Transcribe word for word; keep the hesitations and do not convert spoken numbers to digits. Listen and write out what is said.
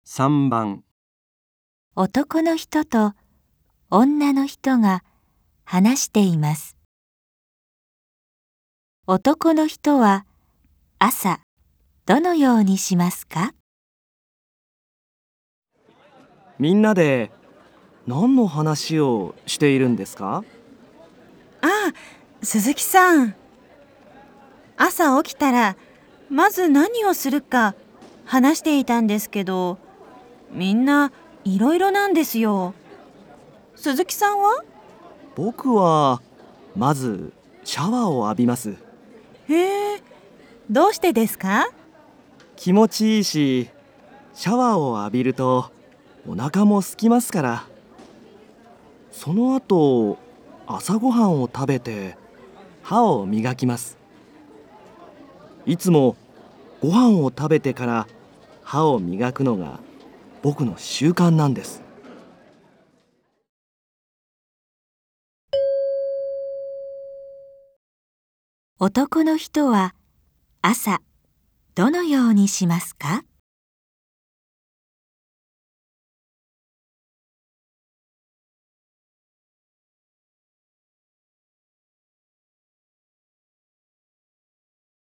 さんばん、 男の人と女の人が話しています。男の人は朝どのようにしますか？ みんなで何の話をしているんですか？ ああ、鈴木さん。朝起きたらまず何をするか話していたんですけど、みんないろいろなんですよ。鈴木さんは？ 僕はまずシャワーを浴びます。 へえ、どうしてですか？ 気持ちいいし、シャワーを浴びるとお腹も空きますから。その後、朝ごはんを食べて歯を磨きます。いつもご飯を食べてから歯を磨くのが僕の習慣なんです。 男の人は朝どのようにしますか？